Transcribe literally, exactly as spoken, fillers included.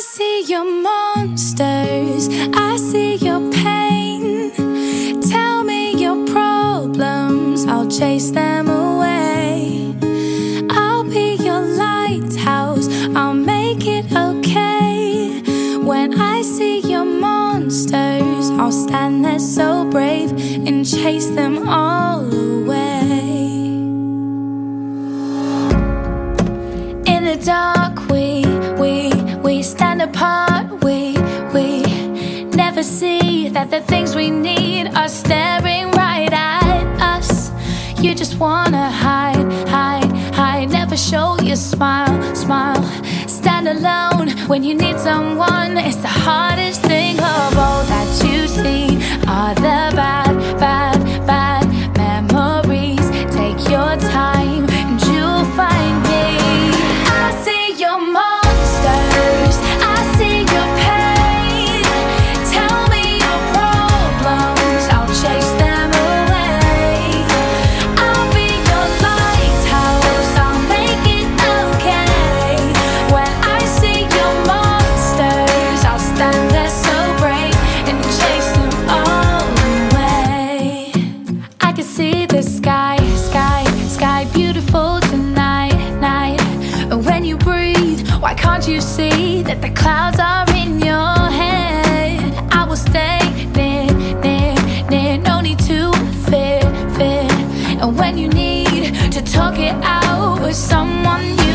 see your monsters, I see your pain. Tell me your problems, I'll chase them away. I'll be your lighthouse, I'll make it okay. When I see your monsters, I'll stand there so brave and chase them all away. In the dark we, we, we stand apart. We, we never see that the things we need are staring right at us. You just wanna hide, hide, hide. Never show your smile, smile. Stand alone when you need someone. It's the hardest thing of all that you see are the bad, bad, bad memories. Take your time and you'll find me. I see your monsters, I see your pain. Tell me your problems, I'll chase them away. I'll be your lighthouse, I'll make it okay. When I see your monsters, I'll stand there so brave and chase them all away. I can see the sky, sky, sky beautiful tonight, night. And when you breathe, why can't you see that the clouds are in your head? I will stay near, near, near. No need to fear, fear. And when you need to talk it out with someone you